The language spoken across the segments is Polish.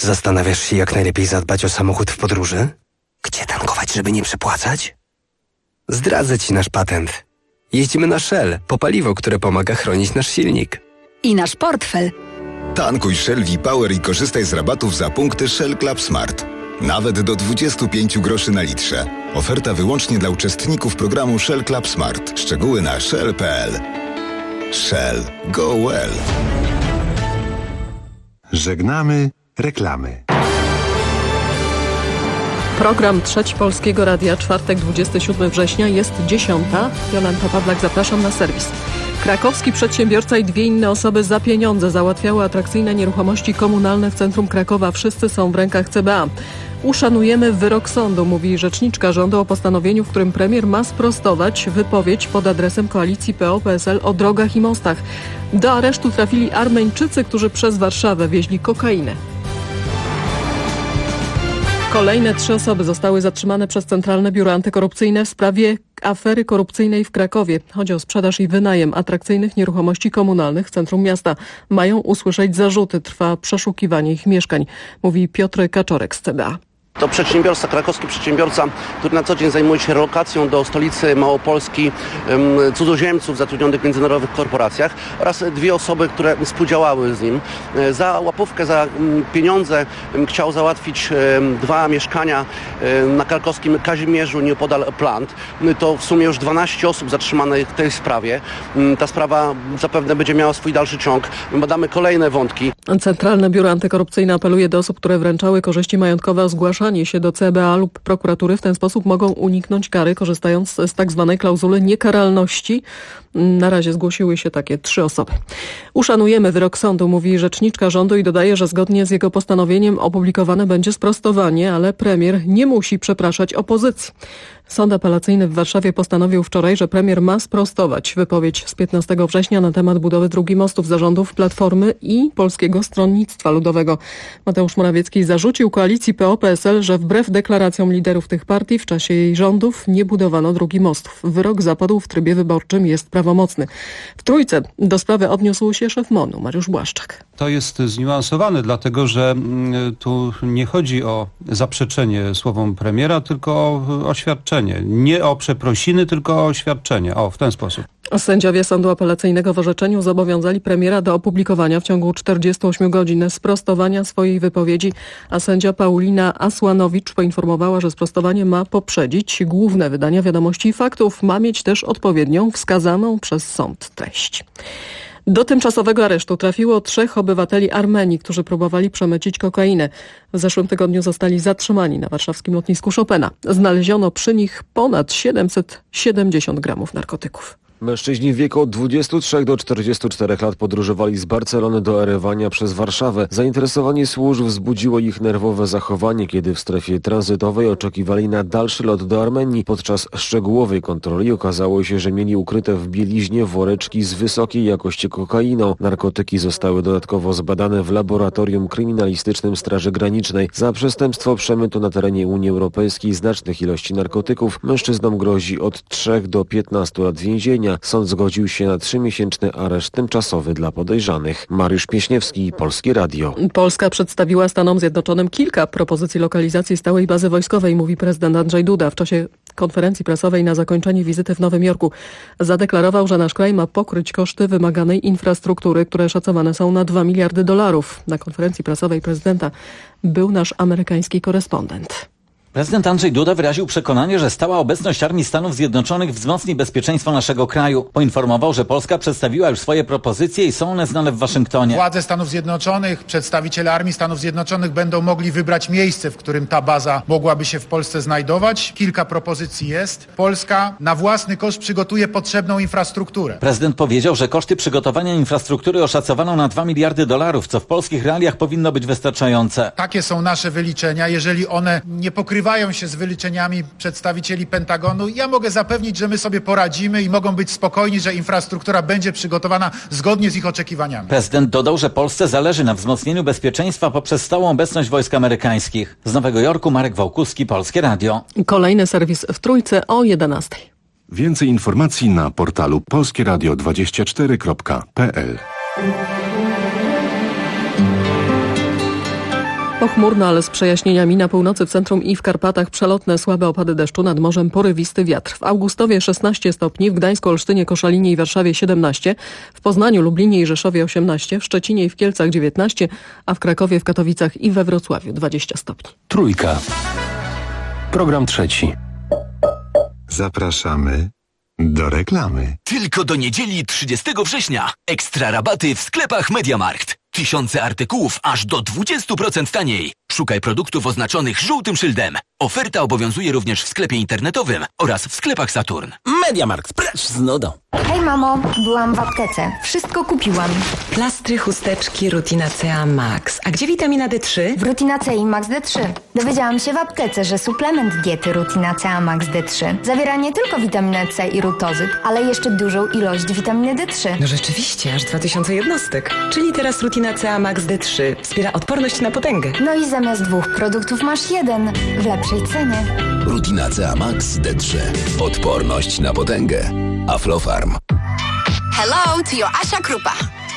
Zastanawiasz się, jak najlepiej zadbać o samochód w podróży? Gdzie tankować, żeby nie przepłacać? Zdradzę Ci nasz patent. Jeździmy na Shell, po paliwo, które pomaga chronić nasz silnik. I nasz portfel. Tankuj Shell V-Power i korzystaj z rabatów za punkty Shell Club Smart. Nawet do 25 groszy na litrze. Oferta wyłącznie dla uczestników programu Shell Club Smart. Szczegóły na shell.pl. Shell. Go well. Żegnamy reklamy. Program Trzeci Polskiego Radia, czwartek 27 września, jest 10. Jolanta Pawlak, zapraszam na serwis. Krakowski przedsiębiorca i 2 inne osoby za pieniądze załatwiały atrakcyjne nieruchomości komunalne w centrum Krakowa. Wszyscy są w rękach CBA. Uszanujemy wyrok sądu, mówi rzeczniczka rządu o postanowieniu, w którym premier ma sprostować wypowiedź pod adresem koalicji PO-PSL o drogach i mostach. Do aresztu trafili Armeńczycy, którzy przez Warszawę wieźli kokainę. Kolejne 3 osoby zostały zatrzymane przez Centralne Biuro Antykorupcyjne w sprawie afery korupcyjnej w Krakowie. Chodzi o sprzedaż i wynajem atrakcyjnych nieruchomości komunalnych w centrum miasta. Mają usłyszeć zarzuty. Trwa przeszukiwanie ich mieszkań, mówi Piotr Kaczorek z CBA. To przedsiębiorca, krakowski przedsiębiorca, który na co dzień zajmuje się relokacją do stolicy Małopolski cudzoziemców zatrudnionych w międzynarodowych korporacjach oraz 2 osoby, które współdziałały z nim. Za łapówkę, za pieniądze chciał załatwić 2 mieszkania na krakowskim Kazimierzu nieopodal Plant. To w sumie już 12 osób zatrzymanych w tej sprawie. Ta sprawa zapewne będzie miała swój dalszy ciąg. Badamy kolejne wątki. Centralne Biuro Antykorupcyjne apeluje do osób, które wręczały korzyści majątkowe o zgłaszanie się do CBA lub prokuratury. W ten sposób mogą uniknąć kary, korzystając z tak zwanej klauzuli niekaralności. Na razie zgłosiły się takie 3 osoby. Uszanujemy wyrok sądu, mówi rzeczniczka rządu i dodaje, że zgodnie z jego postanowieniem opublikowane będzie sprostowanie, ale premier nie musi przepraszać opozycji. Sąd apelacyjny w Warszawie postanowił wczoraj, że premier ma sprostować wypowiedź z 15 września na temat budowy dróg i mostów zarządów Platformy i Polskiego Stronnictwa Ludowego. Mateusz Morawiecki zarzucił koalicji PO-PSL, że wbrew deklaracjom liderów tych partii w czasie jej rządów nie budowano dróg i mostów. Wyrok zapadł w trybie wyborczym, jest prawomocny. W Trójce do sprawy odniósł się szef MON-u, Mariusz Błaszczak. To jest zniuansowane, dlatego że tu nie chodzi o zaprzeczenie słowom premiera, tylko o oświadczenie. Nie o przeprosiny, tylko o oświadczenie. O, w ten sposób. Sędziowie Sądu Apelacyjnego w orzeczeniu zobowiązali premiera do opublikowania w ciągu 48 godzin sprostowania swojej wypowiedzi, a sędzia Paulina Asłanowicz poinformowała, że sprostowanie ma poprzedzić główne wydania Wiadomości i Faktów. Ma mieć też odpowiednią, wskazaną przez sąd treść. Do tymczasowego aresztu trafiło 3 obywateli Armenii, którzy próbowali przemycić kokainę. W zeszłym tygodniu zostali zatrzymani na warszawskim lotnisku Chopina. Znaleziono przy nich ponad 770 gramów narkotyków. Mężczyźni w wieku od 23 do 44 lat podróżowali z Barcelony do Erewania przez Warszawę. Zainteresowanie służb wzbudziło ich nerwowe zachowanie, kiedy w strefie tranzytowej oczekiwali na dalszy lot do Armenii. Podczas szczegółowej kontroli okazało się, że mieli ukryte w bieliźnie woreczki z wysokiej jakości kokainą. Narkotyki zostały dodatkowo zbadane w laboratorium kryminalistycznym Straży Granicznej. Za przestępstwo przemytu na terenie Unii Europejskiej znacznych ilości narkotyków mężczyznom grozi od 3 do 15 lat więzienia. Sąd zgodził się na 3-miesięczny areszt tymczasowy dla podejrzanych. Mariusz Pieśniewski, Polskie Radio. Polska przedstawiła Stanom Zjednoczonym kilka propozycji lokalizacji stałej bazy wojskowej, mówi prezydent Andrzej Duda. W czasie konferencji prasowej na zakończenie wizyty w Nowym Jorku zadeklarował, że nasz kraj ma pokryć koszty wymaganej infrastruktury, które szacowane są na $2 miliardy. Na konferencji prasowej prezydenta był nasz amerykański korespondent. Prezydent Andrzej Duda wyraził przekonanie, że stała obecność Armii Stanów Zjednoczonych wzmocni bezpieczeństwo naszego kraju. Poinformował, że Polska przedstawiła już swoje propozycje i są one znane w Waszyngtonie. Władze Stanów Zjednoczonych, przedstawiciele Armii Stanów Zjednoczonych będą mogli wybrać miejsce, w którym ta baza mogłaby się w Polsce znajdować. Kilka propozycji jest. Polska na własny koszt przygotuje potrzebną infrastrukturę. Prezydent powiedział, że koszty przygotowania infrastruktury oszacowano na $2 miliardy, co w polskich realiach powinno być wystarczające. Takie są nasze wyliczenia. Jeżeli one nie pokrywają się z wyliczeniami przedstawicieli Pentagonu, ja mogę zapewnić, że my sobie poradzimy i mogą być spokojni, że infrastruktura będzie przygotowana zgodnie z ich oczekiwaniami. Prezydent dodał, że Polsce zależy na wzmocnieniu bezpieczeństwa poprzez stałą obecność wojsk amerykańskich. Z Nowego Jorku Marek Wałkuski, Polskie Radio. Kolejny serwis w Trójce o 11:00. Więcej informacji na portalu polskieradio24.pl. Pochmurno, ale z przejaśnieniami na północy, w centrum i w Karpatach przelotne słabe opady deszczu, nad morzem porywisty wiatr. W Augustowie 16 stopni, w Gdańsku, Olsztynie, Koszalinie i Warszawie 17, w Poznaniu, Lublinie i Rzeszowie 18, w Szczecinie i w Kielcach 19, a w Krakowie, w Katowicach i we Wrocławiu 20 stopni. Trójka. Program trzeci. Zapraszamy do reklamy. Tylko do niedzieli 30 września. Ekstra rabaty w sklepach MediaMarkt. Tysiące artykułów aż do 20% taniej. Szukaj produktów oznaczonych żółtym szyldem. Oferta obowiązuje również w sklepie internetowym oraz w sklepach Saturn. MediaMarkt, precz z nudą. Hej mamo, byłam w aptece. Wszystko kupiłam. Plastry, chusteczki, Rutina CA Max. A gdzie witamina D3? W Rutina CA Max D3. Dowiedziałam się w aptece, że suplement diety Rutina CA Max D3 zawiera nie tylko witaminę C i rutozyt, ale jeszcze dużą ilość witaminy D3. No rzeczywiście, aż 2000 jednostek. Czyli teraz Rutina CA Max D3 wspiera odporność na potęgę. No i zamiast 2 produktów masz 1 w lepszej cenie. Rutina CA Max D3. Odporność na potęgę. Aflofarm. Hello, to your Asia Krupa.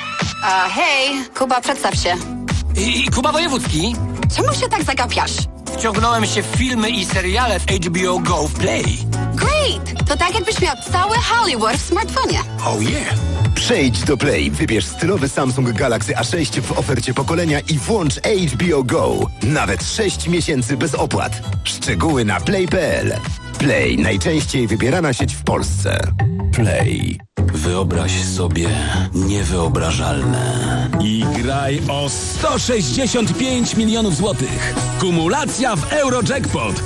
Hej, Kuba, przedstaw się. I Kuba Wojewódzki. Czemu się tak zagapiasz? Wciągnąłem się w filmy i seriale w HBO Go w Play. Great! To tak jakbyś miał cały Hollywood w smartfonie. Oh yeah! Przejdź do Play, wybierz stylowy Samsung Galaxy A6 w ofercie pokolenia i włącz HBO Go. Nawet 6 miesięcy bez opłat. Szczegóły na play.pl. Play, najczęściej wybierana sieć w Polsce. Play. Wyobraź sobie niewyobrażalne. I graj o 165 milionów złotych. Kumulacja w Eurojackpot.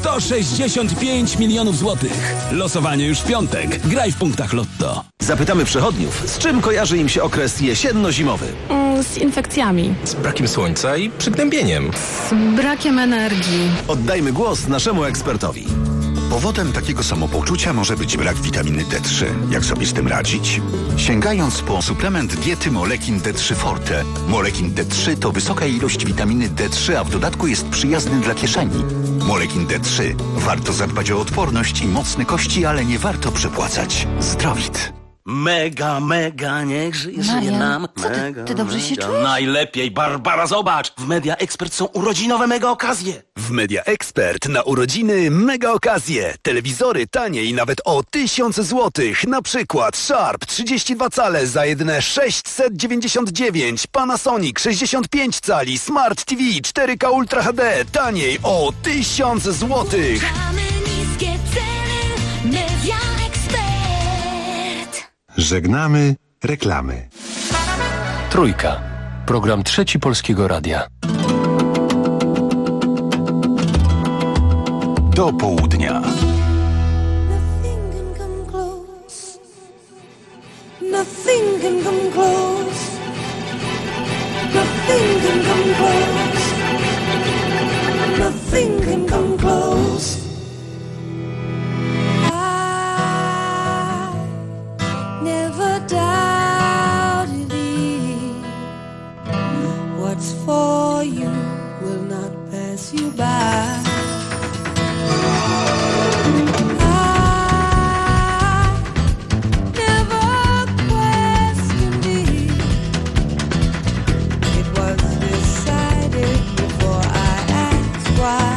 165 milionów złotych. Losowanie już w piątek. Graj w punktach Lotto. Zapytamy przechodniów, z czym kojarzy im się okres jesienno-zimowy? Z infekcjami. Z brakiem słońca i przygnębieniem. Z brakiem energii. Oddajmy głos naszemu ekspertowi. Powodem takiego samopoczucia może być brak witaminy D3. Jak sobie z tym radzić? Sięgając po suplement diety Molekin D3 Forte. Molekin D3 to wysoka ilość witaminy D3, a w dodatku jest przyjazny dla kieszeni. Molekin D3. Warto zadbać o odporność i mocne kości, ale nie warto przepłacać. Zdrowit. Mega, niech żyje nam. Co ty dobrze się czujesz? Najlepiej, Barbara, zobacz. W Media Expert są urodzinowe mega okazje. W Media Expert na urodziny mega okazje. Telewizory taniej nawet o 1000 zł. Na przykład Sharp 32 cale za jedyne 699. Panasonic 65 cali. Smart TV 4K Ultra HD taniej o 1000 zł. Żegnamy reklamy. Trójka. Program trzeci Polskiego Radia. Do południa. Nothing can come close. Nothing can come close. Nothing can come close. Never doubted thee. What's for you will not pass you by. I never questioned thee. It was decided before I asked why.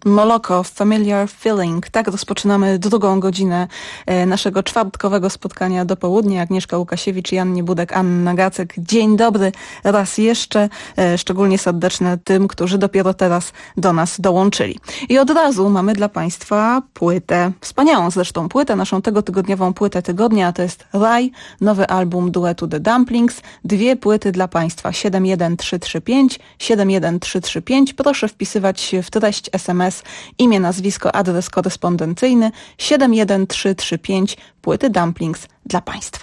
Moloko, Familiar Feeling. Tak rozpoczynamy drugą godzinę naszego czwartkowego spotkania do południa. Agnieszka Łukasiewicz, Jan Niebudek, Anna Gacek. Dzień dobry raz jeszcze. Szczególnie serdeczne tym, którzy dopiero teraz do nas dołączyli. I od razu mamy dla Państwa płytę, wspaniałą zresztą płytę, naszą tegotygodniową płytę tygodnia. To jest Raj, nowy album duetu The Dumplings. 2 płyty dla Państwa. 71335, 71335. Proszę wpisywać w treść SMS imię, nazwisko, adres korespondencyjny 71335, płyty Dumplings dla Państwa.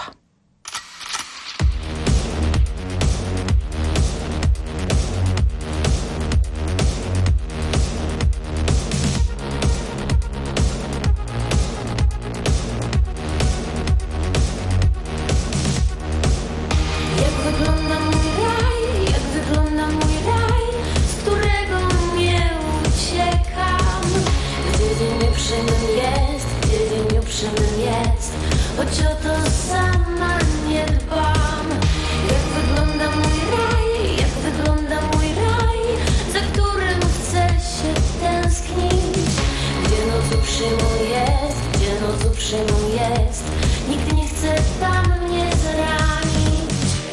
Choć o to sama nie dbam. Jak wygląda mój raj, jak wygląda mój raj, za którym chcę się tęsknić. Gdzie noc uprzejmą jest, gdzie noc uprzejmą jest, nikt nie chce tam mnie zranić.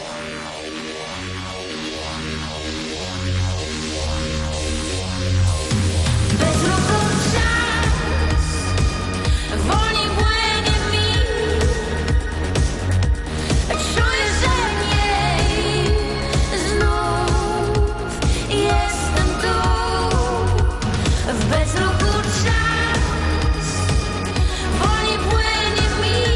Bezruchu czas wolniej płynie mi. Czuję, że nie, znów jestem tu. W bezruchu czas wolniej płynie mi.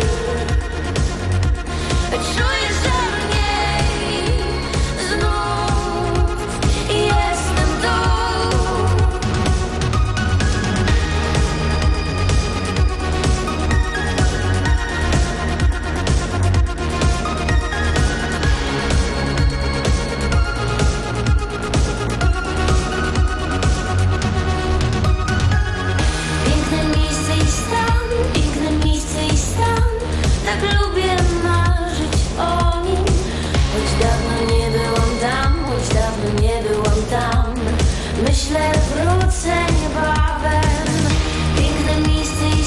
Czuję, że nie, znów jestem tu. Piękne miejsce i stan, tak lubię marzyć o nim. Choć dawno nie byłam tam, choć dawno nie byłam tam, myślę, wrócę niebawem. Piękne miejsce i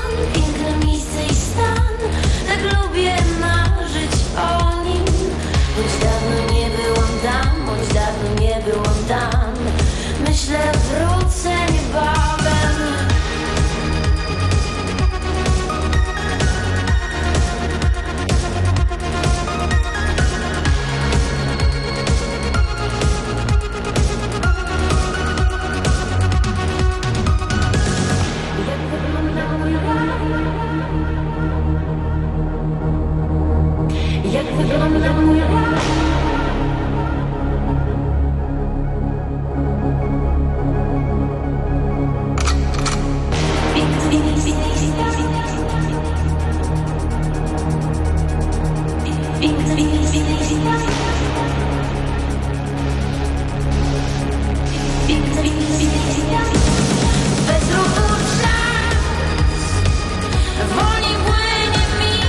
stan, tak lubię marzyć o nim. Choć dawno nie byłam tam, choć dawno nie byłam tam, myślę, wrócę niebawem. Jak wygląda mój raj? Bez ruchu czas wolniej płynie mi.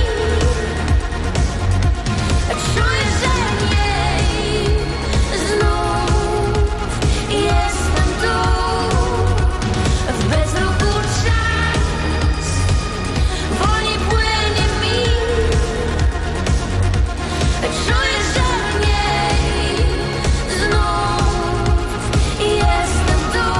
Czuję, że nie, znów jestem tu. W bezruchu czas wolniej płynie mi. Czuję, że nie, znów jestem tu.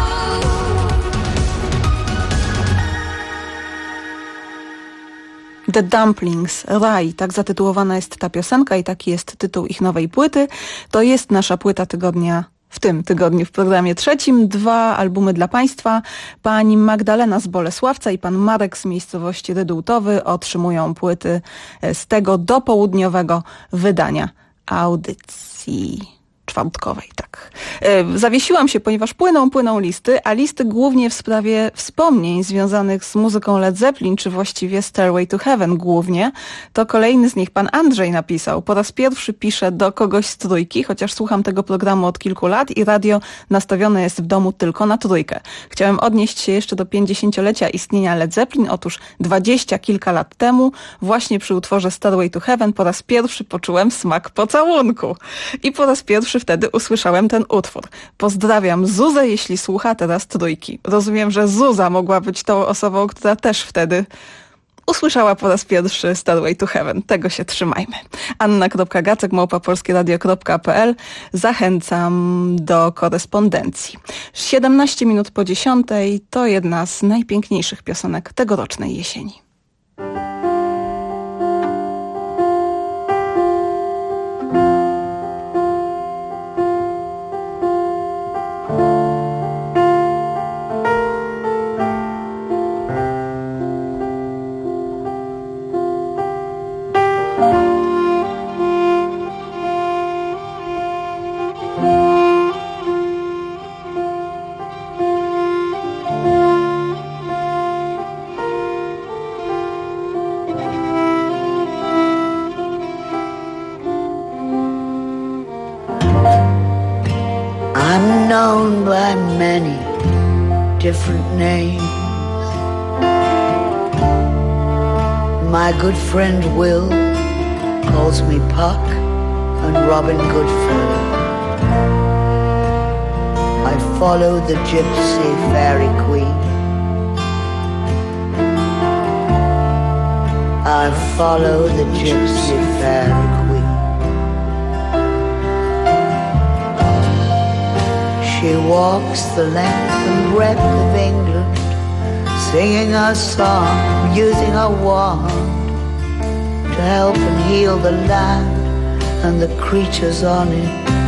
The Dumplings, Raj, tak zatytułowana jest ta piosenka i taki jest tytuł ich nowej płyty. To jest nasza płyta tygodnia w tym tygodniu w programie trzecim. 2 albumy dla Państwa. Pani Magdalena z Bolesławca i pan Marek z miejscowości Rydultowy otrzymują płyty z tego dopołudniowego wydania audycji czwartkowej, tak. Zawiesiłam się, ponieważ płyną listy, a listy głównie w sprawie wspomnień związanych z muzyką Led Zeppelin, czy właściwie Stairway to Heaven głównie. To kolejny z nich pan Andrzej napisał. Po raz pierwszy piszę do kogoś z trójki, chociaż słucham tego programu od kilku lat i radio nastawione jest w domu tylko na trójkę. Chciałem odnieść się jeszcze do 50-lecia istnienia Led Zeppelin. Otóż 20 kilka lat temu, właśnie przy utworze Stairway to Heaven, po raz pierwszy poczułem smak pocałunku. I po raz pierwszy pierwszy wtedy usłyszałem ten utwór. Pozdrawiam Zuzę, jeśli słucha teraz Trójki. Rozumiem, że Zuza mogła być tą osobą, która też wtedy usłyszała po raz pierwszy Stairway to Heaven. Tego się trzymajmy. Anna.gacek@polskieradio.pl. Zachęcam do korespondencji. 17 minut po 10 to jedna z najpiękniejszych piosenek tegorocznej jesieni. Known by many different names. My good friend Will calls me Puck and Robin Goodfellow. I follow the gypsy fairy queen. I follow the gypsy fairy queen. She walks the length and breadth of England, singing a song, using a wand to help and heal the land and the creatures on it.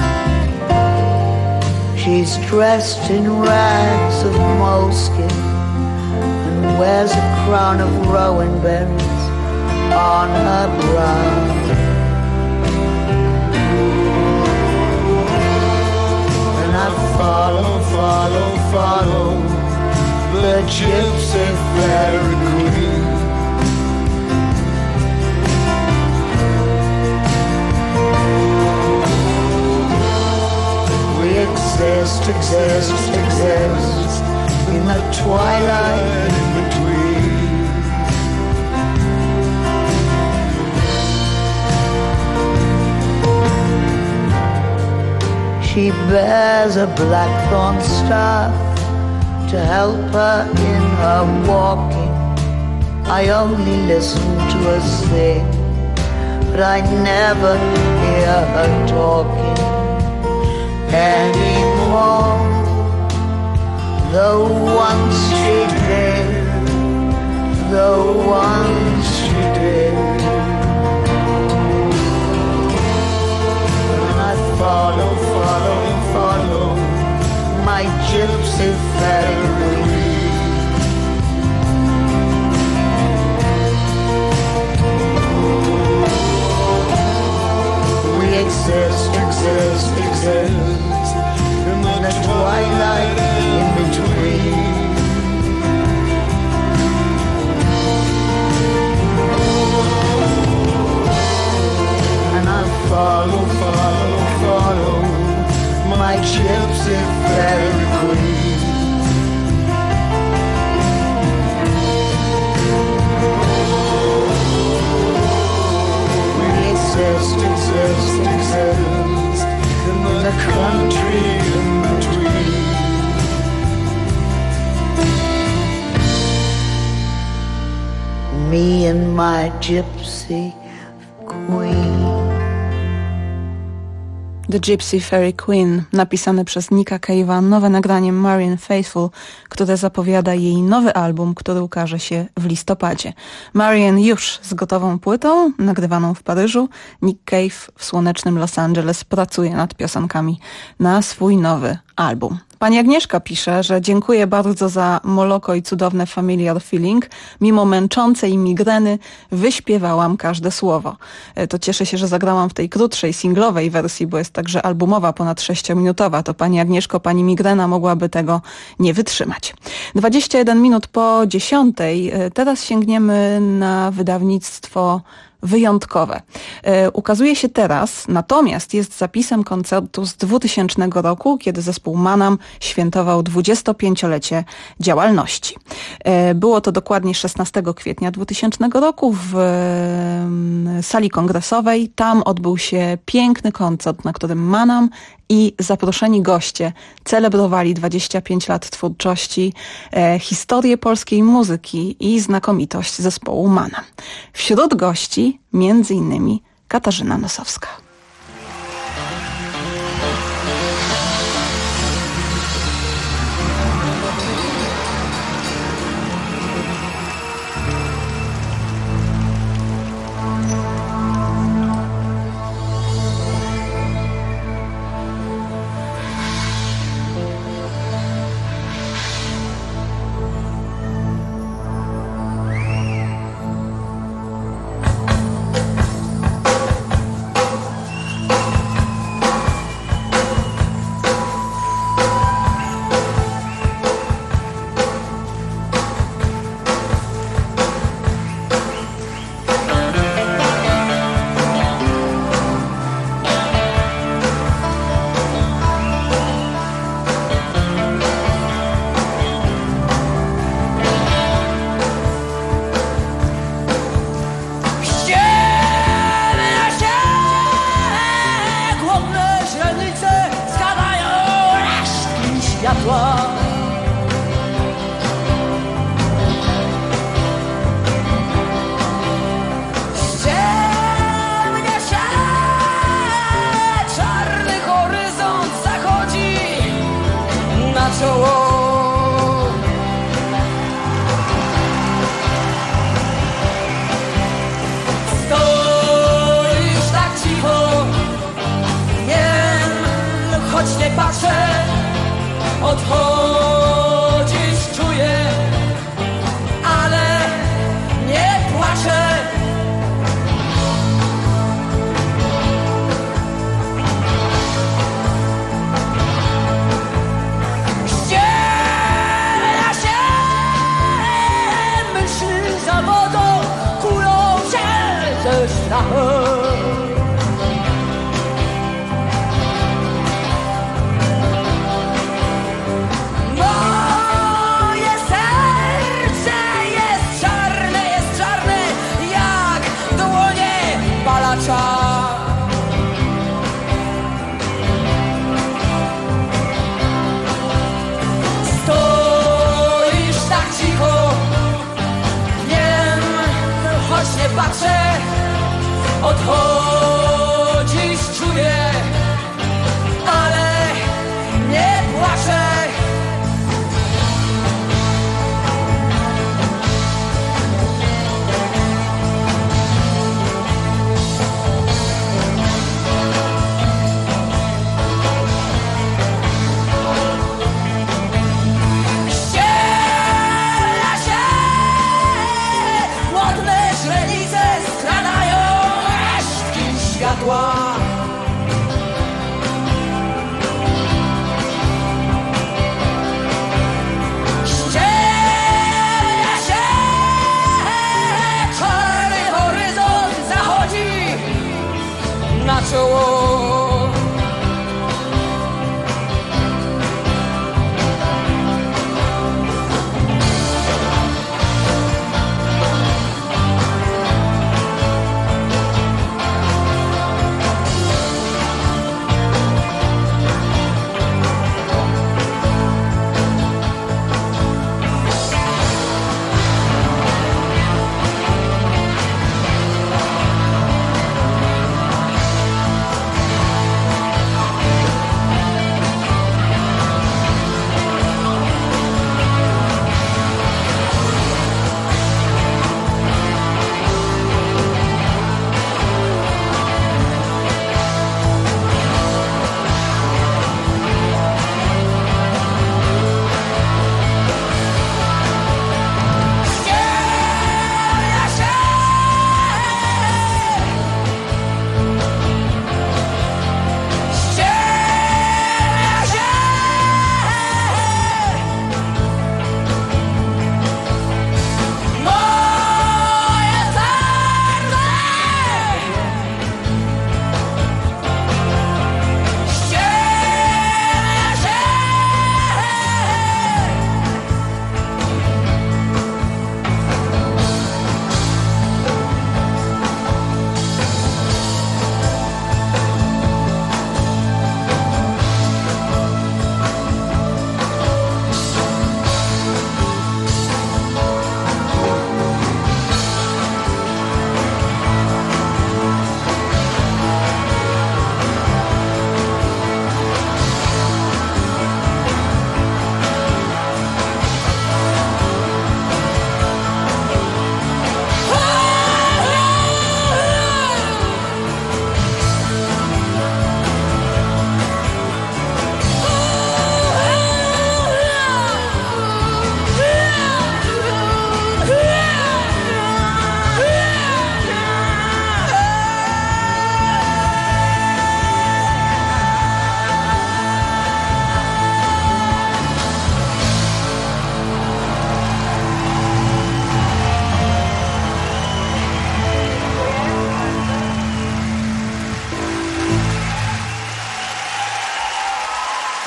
She's dressed in rags of moleskin and wears a crown of rowan berries on her brow. Follow, follow, follow the gypsy fairy queen. We exist, exist, exist in the twilight in between. She bears a blackthorn staff to help her in her walking. I only listen to her sing, but I never hear her talking anymore. Though once she did, though once she did. And I follow, follow, follow my gypsy fairy. We exist, exist, exist in the twilight in between. And I follow, follow, follow my gypsy fairy queen. We exist, exist, exist in the country in between. Me and my gypsy queen. The Gypsy Fairy Queen, napisane przez Nicka Cave'a, nowe nagranie Marianne Faithfull, które zapowiada jej nowy album, który ukaże się w listopadzie. Marianne już z gotową płytą, nagrywaną w Paryżu. Nick Cave w słonecznym Los Angeles pracuje nad piosenkami na swój nowy album. Pani Agnieszka pisze, że dziękuję bardzo za Moloko i cudowne Familiar Feeling. Mimo męczącej migreny wyśpiewałam każde słowo. To cieszę się, że zagrałam w tej krótszej, singlowej wersji, bo jest także albumowa, ponad 6-minutowa. To Pani Agnieszko, Pani migrena mogłaby tego nie wytrzymać. 21 minut po 10. Teraz sięgniemy na wydawnictwo wyjątkowe. Ukazuje się teraz, natomiast jest zapisem koncertu z 2000 roku, kiedy zespół Manam świętował 25-lecie działalności. Było to dokładnie 16 kwietnia 2000 roku w sali kongresowej. Tam odbył się piękny koncert, na którym Manam i zaproszeni goście celebrowali 25 lat twórczości, historię polskiej muzyki i znakomitość zespołu Manam. Wśród gości między innymi Katarzyna Nosowska.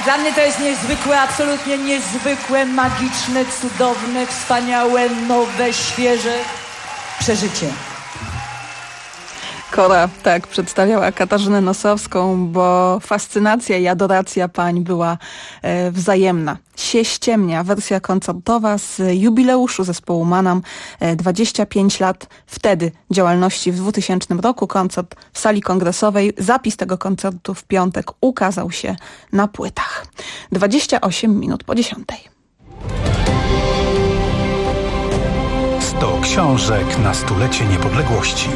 Dla mnie to jest niezwykłe, absolutnie niezwykłe, magiczne, cudowne, wspaniałe, nowe, świeże przeżycie. Kora tak przedstawiała Katarzynę Nosowską, bo fascynacja i adoracja pań była wzajemna. Sie ściemnia, wersja koncertowa z jubileuszu zespołu Manam, 25 lat wtedy działalności w 2000 roku, koncert w sali kongresowej. Zapis tego koncertu w piątek ukazał się na płytach. 28 minut po 10. 100 książek na stulecie niepodległości.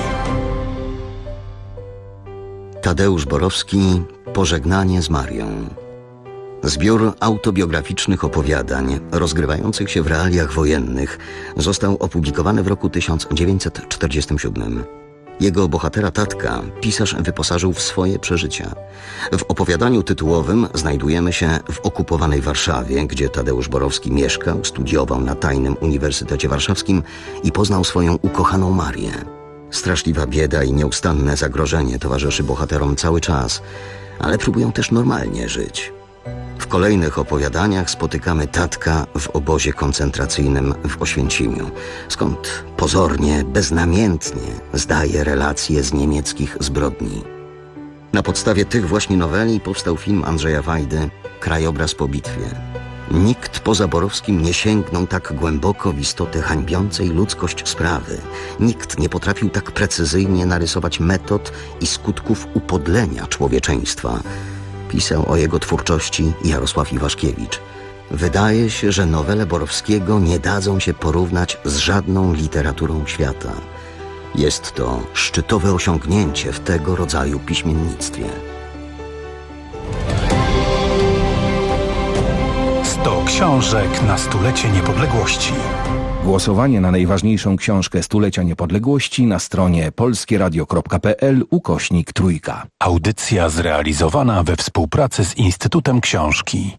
Tadeusz Borowski, Pożegnanie z Marią. Zbiór autobiograficznych opowiadań rozgrywających się w realiach wojennych został opublikowany w roku 1947. Jego bohatera tatka pisarz wyposażył w swoje przeżycia. W opowiadaniu tytułowym znajdujemy się w okupowanej Warszawie, gdzie Tadeusz Borowski mieszkał, studiował na Tajnym Uniwersytecie Warszawskim i poznał swoją ukochaną Marię. Straszliwa bieda i nieustanne zagrożenie towarzyszy bohaterom cały czas, ale próbują też normalnie żyć. W kolejnych opowiadaniach spotykamy tatka w obozie koncentracyjnym w Oświęcimiu, skąd pozornie, beznamiętnie zdaje relacje z niemieckich zbrodni. Na podstawie tych właśnie noweli powstał film Andrzeja Wajdy Krajobraz po bitwie. Nikt poza Borowskim nie sięgnął tak głęboko w istotę hańbiącej ludzkość sprawy. Nikt nie potrafił tak precyzyjnie narysować metod i skutków upodlenia człowieczeństwa. Pisał o jego twórczości Jarosław Iwaszkiewicz. Wydaje się, że nowele Borowskiego nie dadzą się porównać z żadną literaturą świata. Jest to szczytowe osiągnięcie w tego rodzaju piśmiennictwie. 100 książek na stulecie niepodległości. Głosowanie na najważniejszą książkę stulecia niepodległości na stronie polskieradio.pl/3. Audycja zrealizowana we współpracy z Instytutem Książki.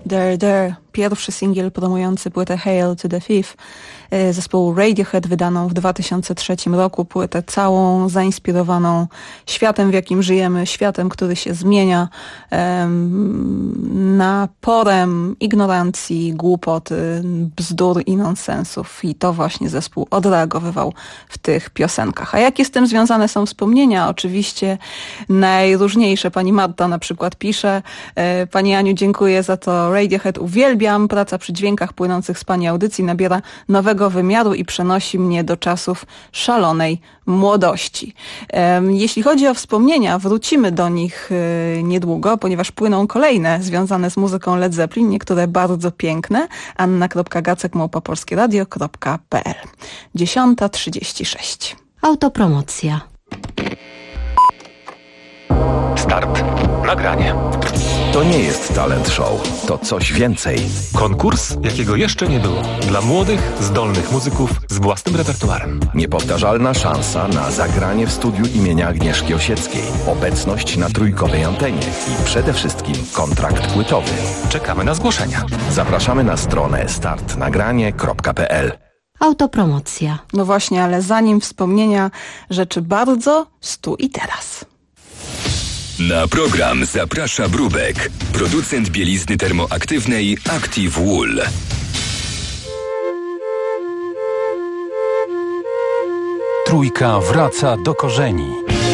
There, There, pierwszy singiel promujący płytę Hail to the Thief zespołu Radiohead, wydaną w 2003 roku, płytę całą zainspirowaną światem, w jakim żyjemy, światem, który się zmienia, naporem ignorancji, głupoty, bzdur i nonsensów. I to właśnie zespół odreagowywał w tych piosenkach. A jakie z tym związane są wspomnienia? Oczywiście najróżniejsze. Pani Marta na przykład pisze: Pani Aniu, dziękuję za to Radiohead, uwielbiam. Praca przy dźwiękach płynących z Pani audycji nabiera nowego wymiaru i przenosi mnie do czasów szalonej młodości. Jeśli chodzi o wspomnienia, wrócimy do nich niedługo, ponieważ płyną kolejne związane z muzyką Led Zeppelin, niektóre bardzo piękne. anna.gacek@polskieradio.pl 10:36. Autopromocja. Start. Nagranie. To nie jest talent show, to coś więcej. Konkurs, jakiego jeszcze nie było. Dla młodych, zdolnych muzyków z własnym repertuarem. Niepowtarzalna szansa na zagranie w studiu imienia Agnieszki Osieckiej, obecność na trójkowej antenie i przede wszystkim kontrakt płytowy. Czekamy na zgłoszenia. Zapraszamy na stronę startnagranie.pl. Autopromocja. No właśnie, ale zanim wspomnienia, rzeczy bardzo tu i teraz. Na program zaprasza Brubek, producent bielizny termoaktywnej Active Wool. Trójka wraca do korzeni.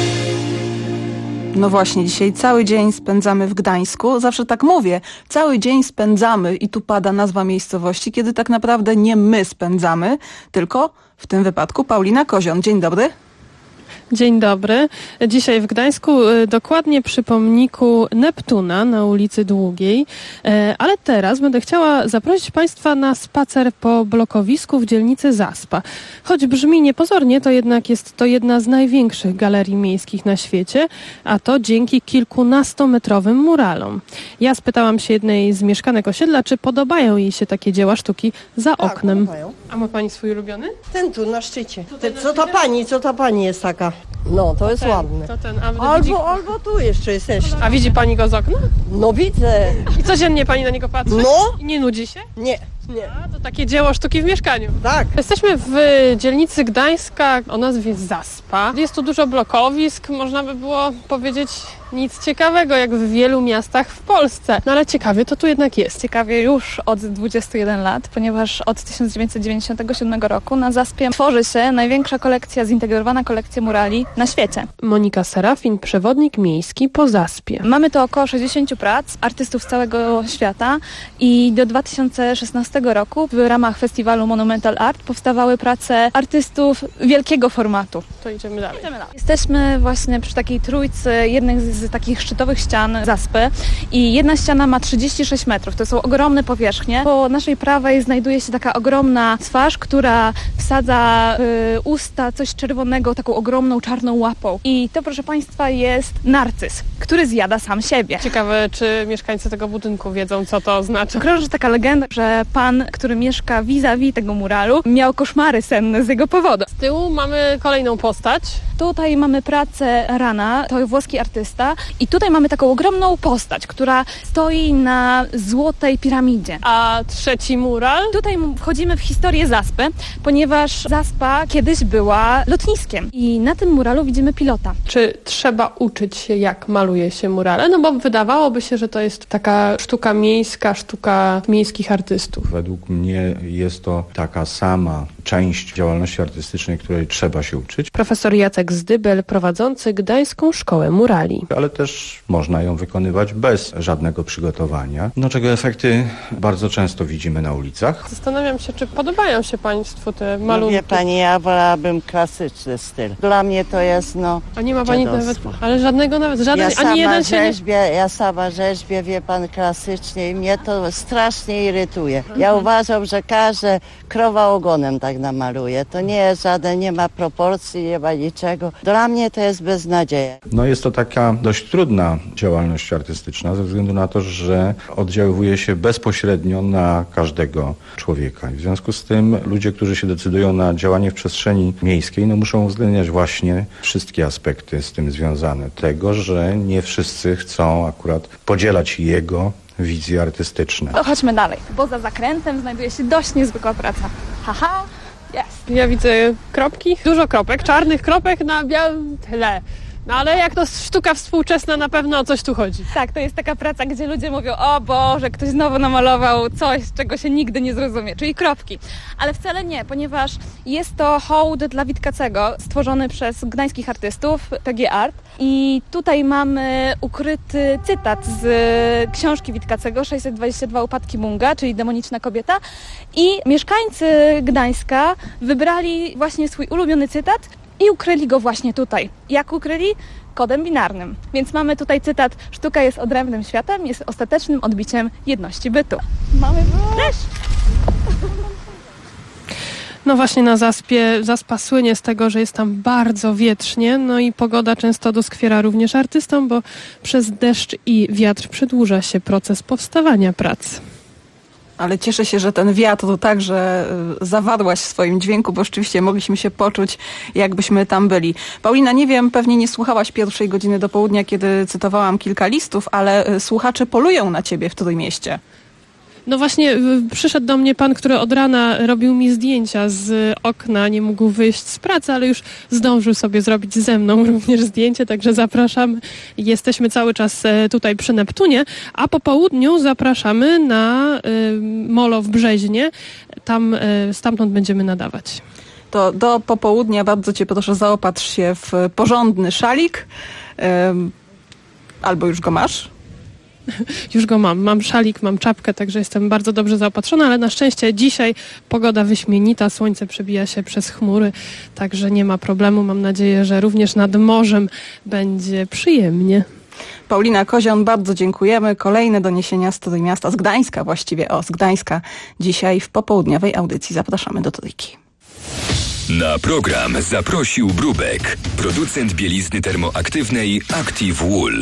No właśnie, dzisiaj cały dzień spędzamy w Gdańsku. Zawsze tak mówię, cały dzień spędzamy i tu pada nazwa miejscowości, kiedy tak naprawdę nie my spędzamy, tylko w tym wypadku Paulina Kozion. Dzień dobry. Dzień dobry. Dzisiaj w Gdańsku, dokładnie przy pomniku Neptuna na ulicy Długiej, ale teraz będę chciała zaprosić Państwa na spacer po blokowisku w dzielnicy Zaspa. Choć brzmi niepozornie, to jednak jest to jedna z największych galerii miejskich na świecie, a to dzięki kilkunastometrowym muralom. Ja spytałam się jednej z mieszkanek osiedla, czy podobają jej się takie dzieła sztuki za oknem. Podobają. A ma Pani swój ulubiony? Ten tu na szczycie. Co ta pani jest taka? No, to jest ładne. To ten, Albo tu jeszcze jesteś. A widzi Pani go z okna? No widzę. I codziennie Pani na niego patrzy? No. I nie nudzi się? Nie. A, to takie dzieło sztuki w mieszkaniu. Tak. Jesteśmy w dzielnicy Gdańska o nazwie Zaspa. Jest tu dużo blokowisk, można by było powiedzieć nic ciekawego, jak w wielu miastach w Polsce. No ale ciekawie to tu jednak jest. Ciekawie już od 21 lat, ponieważ od 1997 roku na Zaspie tworzy się największa kolekcja, zintegrowana kolekcja murali na świecie. Monika Serafin, przewodnik miejski po Zaspie. Mamy tu około 60 prac artystów z całego świata i do 2016 roku w ramach festiwalu Monumental Art powstawały prace artystów wielkiego formatu. To idziemy dalej. Jesteśmy właśnie przy takiej trójcy, jednej z takich szczytowych ścian Zaspy i jedna ściana ma 36 metrów. To są ogromne powierzchnie. Po naszej prawej znajduje się taka ogromna twarz, która wsadza usta coś czerwonego taką ogromną czarną łapą. I to, proszę Państwa, jest narcyz, który zjada sam siebie. Ciekawe, czy mieszkańcy tego budynku wiedzą, co to oznacza. Krąży taka legenda, że pan, który mieszka vis-a-vis tego muralu, miał koszmary senne z jego powodu. Z tyłu mamy kolejną postać. Tutaj mamy pracę Rana, to włoski artysta. I tutaj mamy taką ogromną postać, która stoi na złotej piramidzie. A trzeci mural? Tutaj wchodzimy w historię Zaspy, ponieważ Zaspa kiedyś była lotniskiem. I na tym muralu widzimy pilota. Czy trzeba uczyć się, jak maluje się murale? No bo wydawałoby się, że to jest taka sztuka miejska, sztuka miejskich artystów. Według mnie jest to taka sama część działalności artystycznej, której trzeba się uczyć. Profesor Jacek Zdybel, prowadzący Gdańską Szkołę Murali. Ale też można ją wykonywać bez żadnego przygotowania, czego efekty bardzo często widzimy na ulicach. Zastanawiam się, czy podobają się Państwu te malunki? Wie Pani, ja wolałabym klasyczny styl. Dla mnie to jest, A nie ma Pani nawet, ale żadnego nawet, żaden, ani jeden się nie... Ja sama rzeźbię, wie Pan, klasycznie i mnie to strasznie irytuje. Ja uważam, że każde krowa ogonem tak namaluje. To nie jest żaden, nie ma proporcji, nie ma niczego. Dla mnie to jest beznadzieja. Jest to taka dość trudna działalność artystyczna ze względu na to, że oddziaływuje się bezpośrednio na każdego człowieka. W związku z tym ludzie, którzy się decydują na działanie w przestrzeni miejskiej, muszą uwzględniać właśnie wszystkie aspekty z tym związane. Tego, że nie wszyscy chcą akurat podzielać jego wizje artystyczne. To chodźmy dalej, bo za zakrętem znajduje się dość niezwykła praca. Haha, jest. Ja widzę kropki, dużo kropek, czarnych kropek na białym tle. No ale jak to sztuka współczesna, na pewno o coś tu chodzi. Tak, to jest taka praca, gdzie ludzie mówią, o Boże, ktoś znowu namalował coś, czego się nigdy nie zrozumie, czyli kropki. Ale wcale nie, ponieważ jest to hołd dla Witkacego, stworzony przez gdańskich artystów, PG Art. I tutaj mamy ukryty cytat z książki Witkacego 622 Upadki Munga, czyli Demoniczna kobieta. I mieszkańcy Gdańska wybrali właśnie swój ulubiony cytat i ukryli go właśnie tutaj. Jak ukryli? Kodem binarnym. Więc mamy tutaj cytat: sztuka jest odrębnym światem, jest ostatecznym odbiciem jedności bytu. Mamy deszcz! No właśnie na Zaspie, Zaspa słynie z tego, że jest tam bardzo wietrznie, no i pogoda często doskwiera również artystom, bo przez deszcz i wiatr przedłuża się proces powstawania prac. Ale cieszę się, że ten wiatr to także zawarłaś w swoim dźwięku, bo rzeczywiście mogliśmy się poczuć, jakbyśmy tam byli. Paulina, nie wiem, pewnie nie słuchałaś pierwszej godziny do południa, kiedy cytowałam kilka listów, ale słuchacze polują na ciebie w Trójmieście. No właśnie przyszedł do mnie pan, który od rana robił mi zdjęcia z okna, nie mógł wyjść z pracy, ale już zdążył sobie zrobić ze mną również zdjęcie, także zapraszamy. Jesteśmy cały czas tutaj przy Neptunie, a po południu zapraszamy na Molo w Brzeźnie. Tam stamtąd będziemy nadawać. To do popołudnia bardzo cię proszę, zaopatrz się w porządny szalik, albo już go masz. Już go mam. Mam szalik, mam czapkę, także jestem bardzo dobrze zaopatrzona, ale na szczęście dzisiaj pogoda wyśmienita, słońce przebija się przez chmury, także nie ma problemu. Mam nadzieję, że również nad morzem będzie przyjemnie. Paulina Kozion, bardzo dziękujemy. Kolejne doniesienia z Trójmiasta, z Gdańska właściwie, z Gdańska. Dzisiaj w popołudniowej audycji zapraszamy do Trójki. Na program zaprosił Brubek, producent bielizny termoaktywnej Active Wool.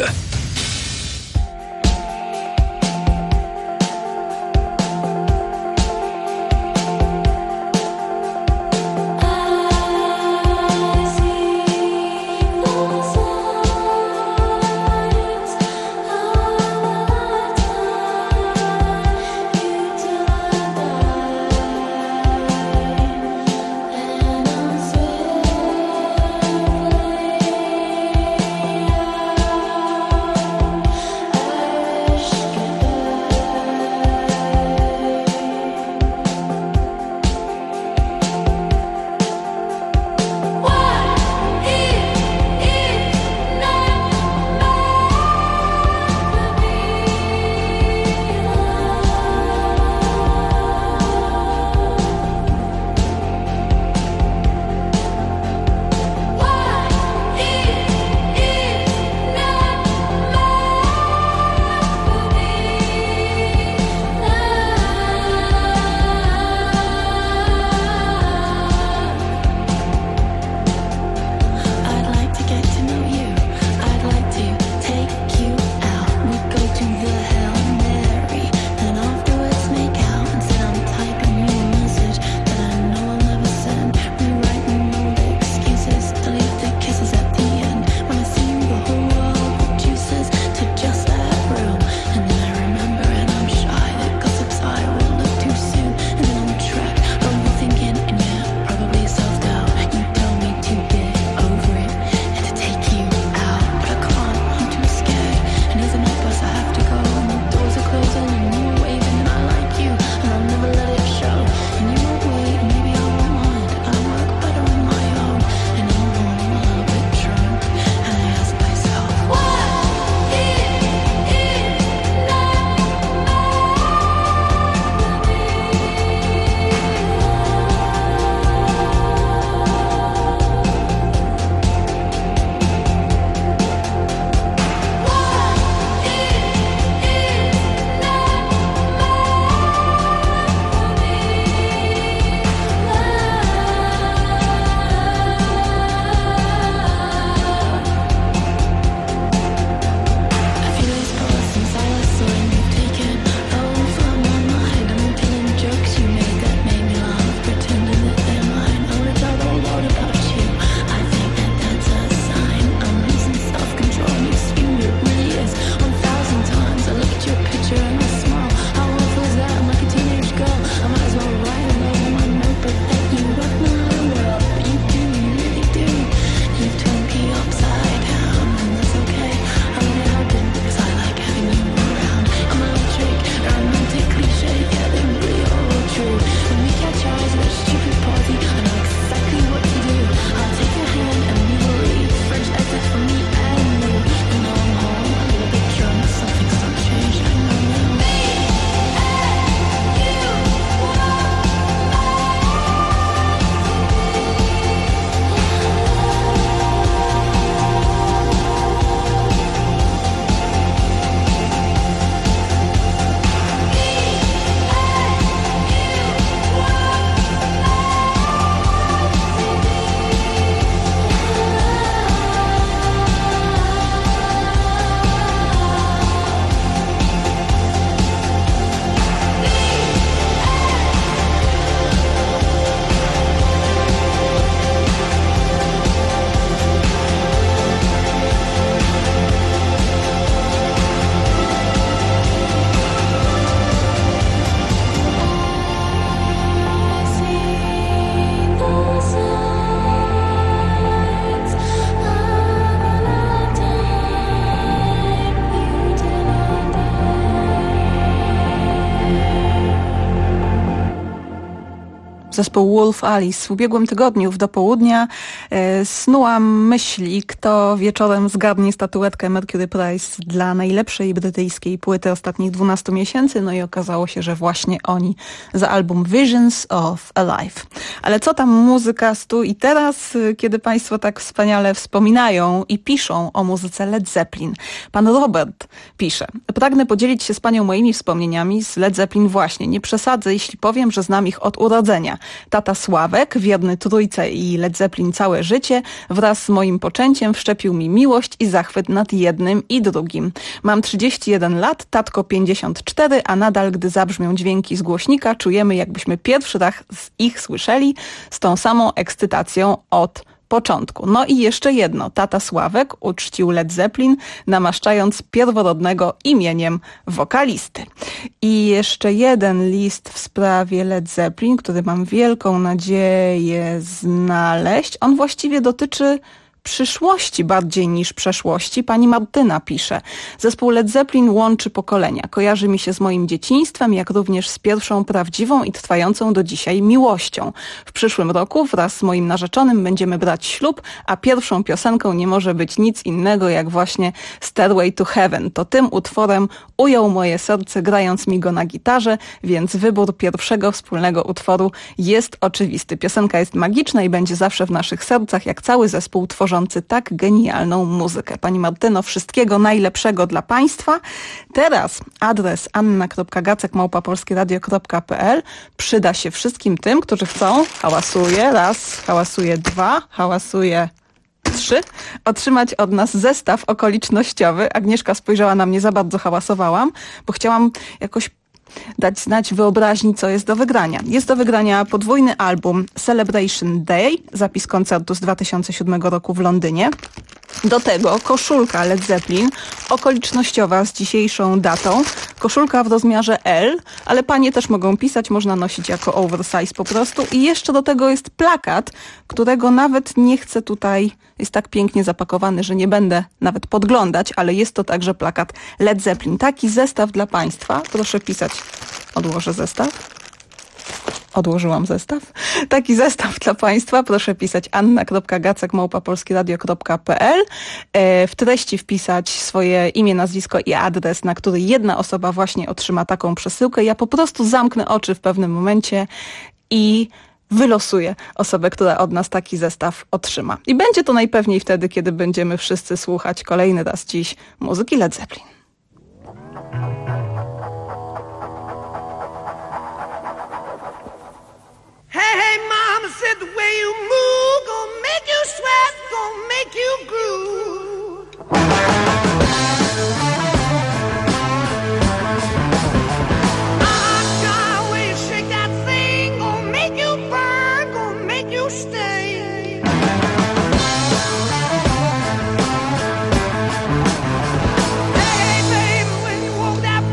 Zespół Wolf Alice. W ubiegłym tygodniu do południa snułam myśli, kto wieczorem zgarnie statuetkę Mercury Prize dla najlepszej brytyjskiej płyty ostatnich 12 miesięcy. No i okazało się, że właśnie oni za album Visions of a Life. Ale co tam muzyka stu i teraz, kiedy Państwo tak wspaniale wspominają i piszą o muzyce Led Zeppelin. Pan Robert pisze: pragnę podzielić się z Panią moimi wspomnieniami z Led Zeppelin właśnie. Nie przesadzę, jeśli powiem, że znam ich od urodzenia. Tata Sławek, wierny trójce i Led Zeppelin całe życie, wraz z moim poczęciem wszczepił mi miłość i zachwyt nad jednym i drugim. Mam 31 lat, tatko 54, a nadal, gdy zabrzmią dźwięki z głośnika, czujemy, jakbyśmy pierwszy raz ich słyszeli z tą samą ekscytacją od początku. No i jeszcze jedno. Tata Sławek uczcił Led Zeppelin, namaszczając pierworodnego imieniem wokalisty. I jeszcze jeden list w sprawie Led Zeppelin, który mam wielką nadzieję znaleźć. On właściwie dotyczy przyszłości bardziej niż przeszłości. Pani Martyna pisze: zespół Led Zeppelin łączy pokolenia. Kojarzy mi się z moim dzieciństwem, jak również z pierwszą prawdziwą i trwającą do dzisiaj miłością. W przyszłym roku wraz z moim narzeczonym będziemy brać ślub, a pierwszą piosenką nie może być nic innego jak właśnie Stairway to Heaven. To tym utworem ujął moje serce, grając mi go na gitarze, więc wybór pierwszego wspólnego utworu jest oczywisty. Piosenka jest magiczna i będzie zawsze w naszych sercach, jak cały zespół tworzący tak genialną muzykę. Pani Martyno, wszystkiego najlepszego dla Państwa. Teraz adres anna.gacek@polskieradio.pl przyda się wszystkim tym, którzy chcą, hałasuje raz, hałasuje dwa, hałasuje 3, otrzymać od nas zestaw okolicznościowy. Agnieszka spojrzała na mnie, za bardzo hałasowałam, bo chciałam jakoś dać znać wyobraźni, co jest do wygrania. Jest do wygrania podwójny album Celebration Day, zapis koncertu z 2007 roku w Londynie. Do tego koszulka Led Zeppelin, okolicznościowa z dzisiejszą datą. Koszulka w rozmiarze L, ale panie też mogą pisać, można nosić jako oversize po prostu. I jeszcze do tego jest plakat, którego nawet nie chcę tutaj, jest tak pięknie zapakowany, że nie będę nawet podglądać, ale jest to także plakat Led Zeppelin. Taki zestaw dla Państwa. Proszę pisać. Odłożę zestaw. Odłożyłam zestaw. Taki zestaw dla Państwa. Proszę pisać anna.gacek@polskieradio.pl. W treści wpisać swoje imię, nazwisko i adres, na który jedna osoba właśnie otrzyma taką przesyłkę. Ja po prostu zamknę oczy w pewnym momencie i wylosuję osobę, która od nas taki zestaw otrzyma. I będzie to najpewniej wtedy, kiedy będziemy wszyscy słuchać kolejny raz dziś muzyki Led Zeppelin. Hey, mama said the way you move gonna make you sweat, gonna make you groove. God, way you shake that thing, gonna make you burn, gonna make you stay. Hey, baby, when you walk that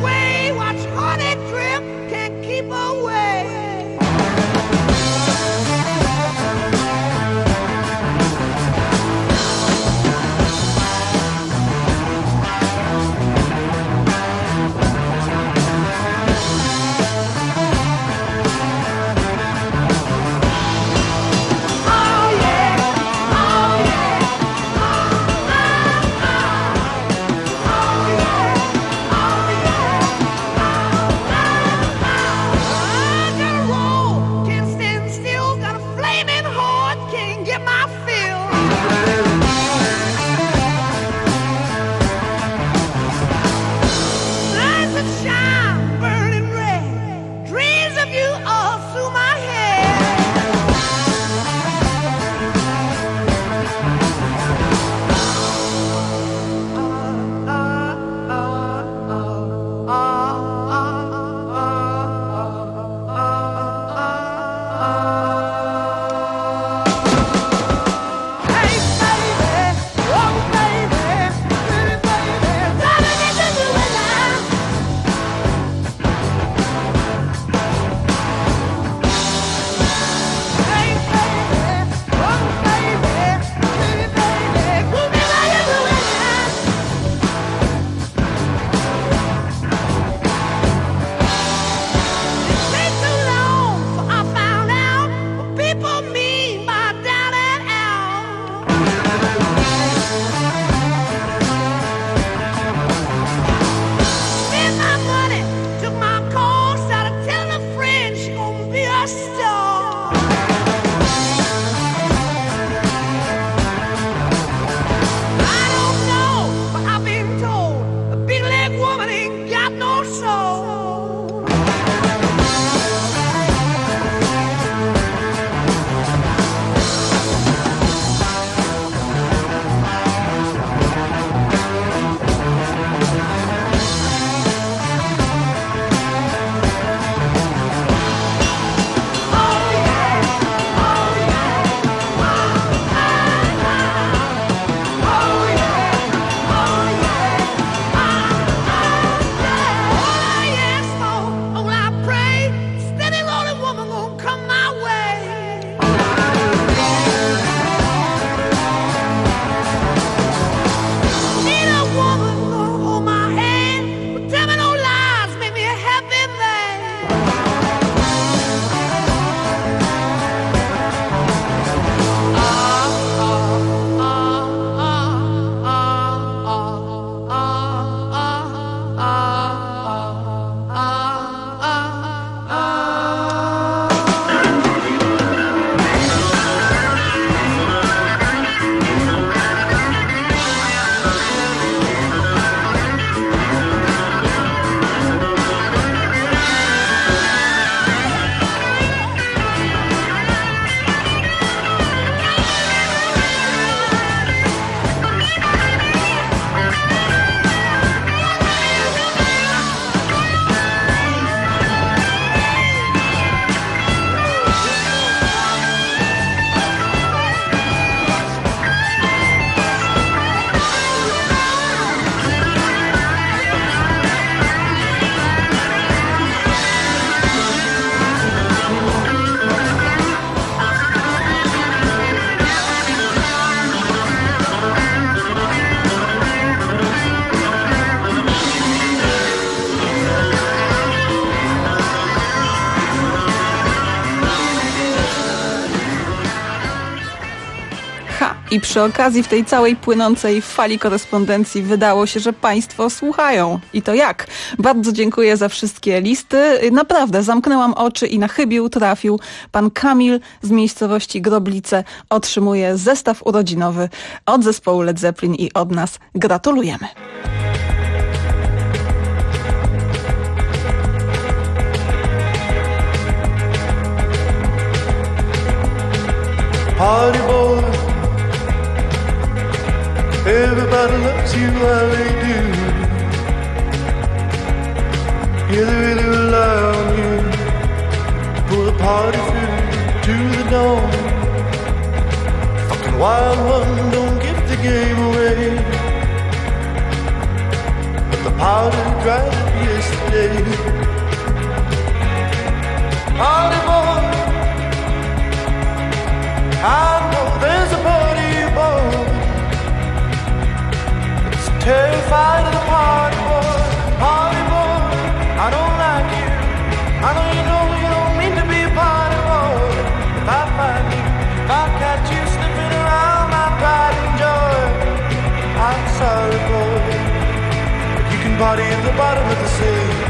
I przy okazji w tej całej płynącej fali korespondencji wydało się, że Państwo słuchają. I to jak? Bardzo dziękuję za wszystkie listy. Naprawdę, zamknęłam oczy i na chybił trafił pan Kamil z miejscowości Groblice. Otrzymuje zestaw urodzinowy od zespołu Led Zeppelin i od nas gratulujemy. Party boy, everybody loves you while they do. Yeah, they really rely on you to pull the party through to the dawn. Fucking wild one, don't give the game away. But the party dried up yesterday. Party boy, I know there's a party boy that's terrified of the party boy. Party boy, I don't like you. I know you don't mean to be a party boy. If I find you, if I catch you sniffing around my pride and joy, I'm sorry boy, but you can party at the bottom of the sea.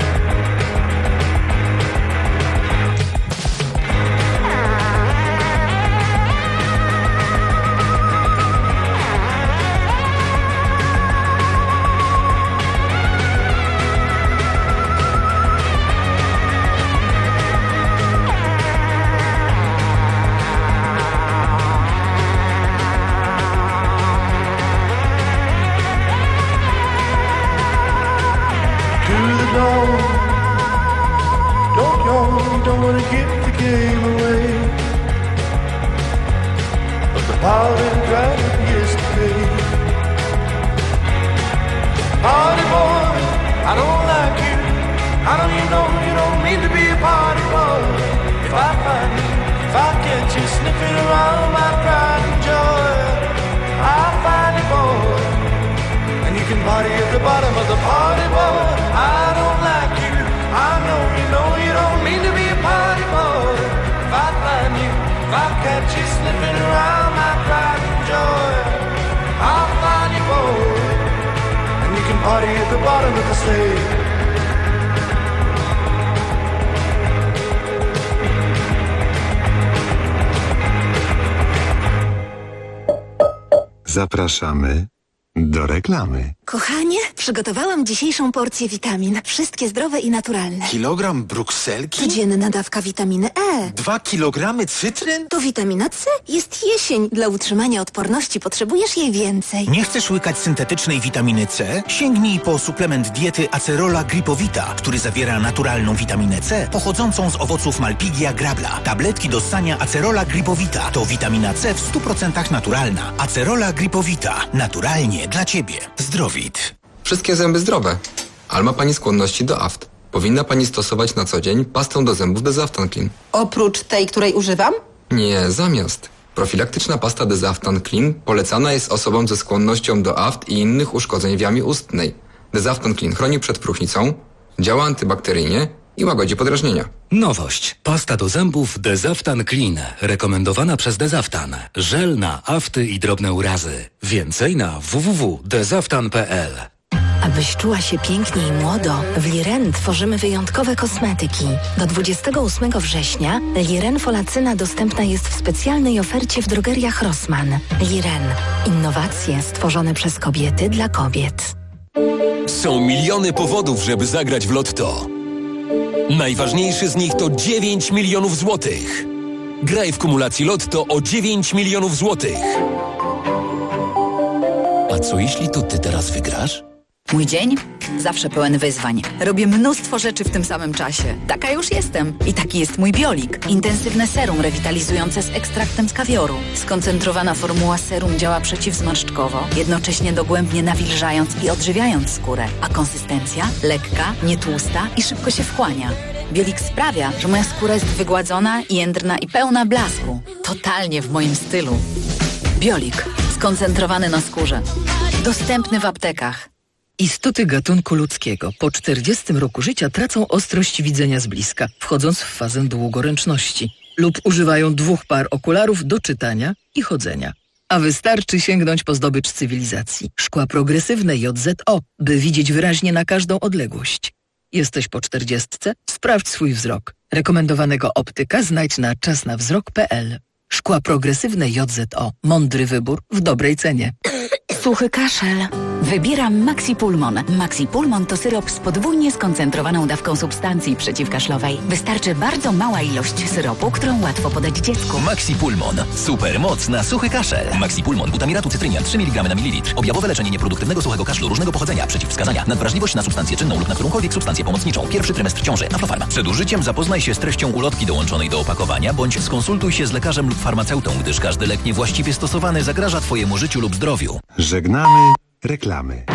Don't wanna give the game away, but the party dried up yesterday. Party boy, I don't like you. I know you don't mean to be a party boy. If I find you, if I catch you sniffing around my pride and joy, I'll find you boy, and you can party at the bottom of the party boy. I don't like you. I know you don't mean to be a party boy. If I find you, if I catch you slipping around my pride and joy, I'll find you boy, and you can party at the bottom of the stage. Zapraszamy do reklamy. Kochanie, przygotowałam dzisiejszą porcję witamin. Wszystkie zdrowe i naturalne. Kilogram brukselki? Codzienna dawka witaminy E. 2 kilogramy cytryn? To witamina C. Jest jesień. Dla utrzymania odporności potrzebujesz jej więcej. Nie chcesz łykać syntetycznej witaminy C? Sięgnij po suplement diety Acerola Gripowita, który zawiera naturalną witaminę C pochodzącą z owoców Malpighia grabla. Tabletki do ssania Acerola Gripowita to witamina C w 100% naturalna. Acerola Gripowita. Naturalnie dla Ciebie. Zdrowit. Wszystkie zęby zdrowe. Ale ma Pani skłonności do aft. Powinna Pani stosować na co dzień pastę do zębów Desaftan Clean. Oprócz tej, której używam? Nie, zamiast. Profilaktyczna pasta Desaftan Clean polecana jest osobom ze skłonnością do aft i innych uszkodzeń w jamie ustnej. Desaftan Clean chroni przed próchnicą, działa antybakteryjnie i łagodzi podrażnienia. Nowość. Pasta do zębów Desaftan Clean. Rekomendowana przez Desaftan. Żel na afty i drobne urazy. Więcej na www.desaftan.pl. Abyś czuła się pięknie i młodo, w Liren tworzymy wyjątkowe kosmetyki. Do 28 września Liren Folacyna dostępna jest w specjalnej ofercie w drogeriach Rossmann. Liren. Innowacje stworzone przez kobiety dla kobiet. Są miliony powodów, żeby zagrać w Lotto. Najważniejszy z nich to 9 milionów złotych. Graj w kumulacji Lotto o 9 milionów złotych. A co jeśli to ty teraz wygrasz? Mój dzień? Zawsze pełen wyzwań. Robię mnóstwo rzeczy w tym samym czasie. Taka już jestem. I taki jest mój Biolik. Intensywne serum rewitalizujące z ekstraktem z kawioru. Skoncentrowana formuła serum działa przeciwzmarszczkowo, jednocześnie dogłębnie nawilżając i odżywiając skórę. A konsystencja? Lekka, nietłusta i szybko się wchłania. Biolik sprawia, że moja skóra jest wygładzona, jędrna i pełna blasku. Totalnie w moim stylu. Biolik. Skoncentrowany na skórze. Dostępny w aptekach. Istoty gatunku ludzkiego po 40 roku życia tracą ostrość widzenia z bliska, wchodząc w fazę długoręczności lub używają 2 par okularów do czytania i chodzenia. A wystarczy sięgnąć po zdobycz cywilizacji. Szkła progresywne JZO, by widzieć wyraźnie na każdą odległość. Jesteś po 40? Sprawdź swój wzrok. Rekomendowanego optyka znajdź na czasnawzrok.pl. Szkła progresywne JZO. Mądry wybór w dobrej cenie. Suchy kaszel. Wybieram Maxi Pulmon. Maxi Pulmon to syrop z podwójnie skoncentrowaną dawką substancji przeciwkaszlowej. Wystarczy bardzo mała ilość syropu, którą łatwo podać dziecku. Maxi Pulmon. Super moc na suchy kaszel. Maxi Pulmon. Butamiratu cytrynia 3 mg na mililitr. Objawowe leczenie nieproduktywnego suchego kaszlu różnego pochodzenia. Przeciwwskazania. Nadwrażliwość na substancję czynną lub na którąkolwiek substancję pomocniczą. Pierwszy trymestr ciąży. Aflofarma. Przed użyciem zapoznaj się z treścią ulotki dołączonej do opakowania, bądź skonsultuj się z lekarzem lub farmaceutą, gdyż każdy lek niewłaściwie stosowany zagraża Twojemu życiu lub zdrowiu. Żegnamy reklamy.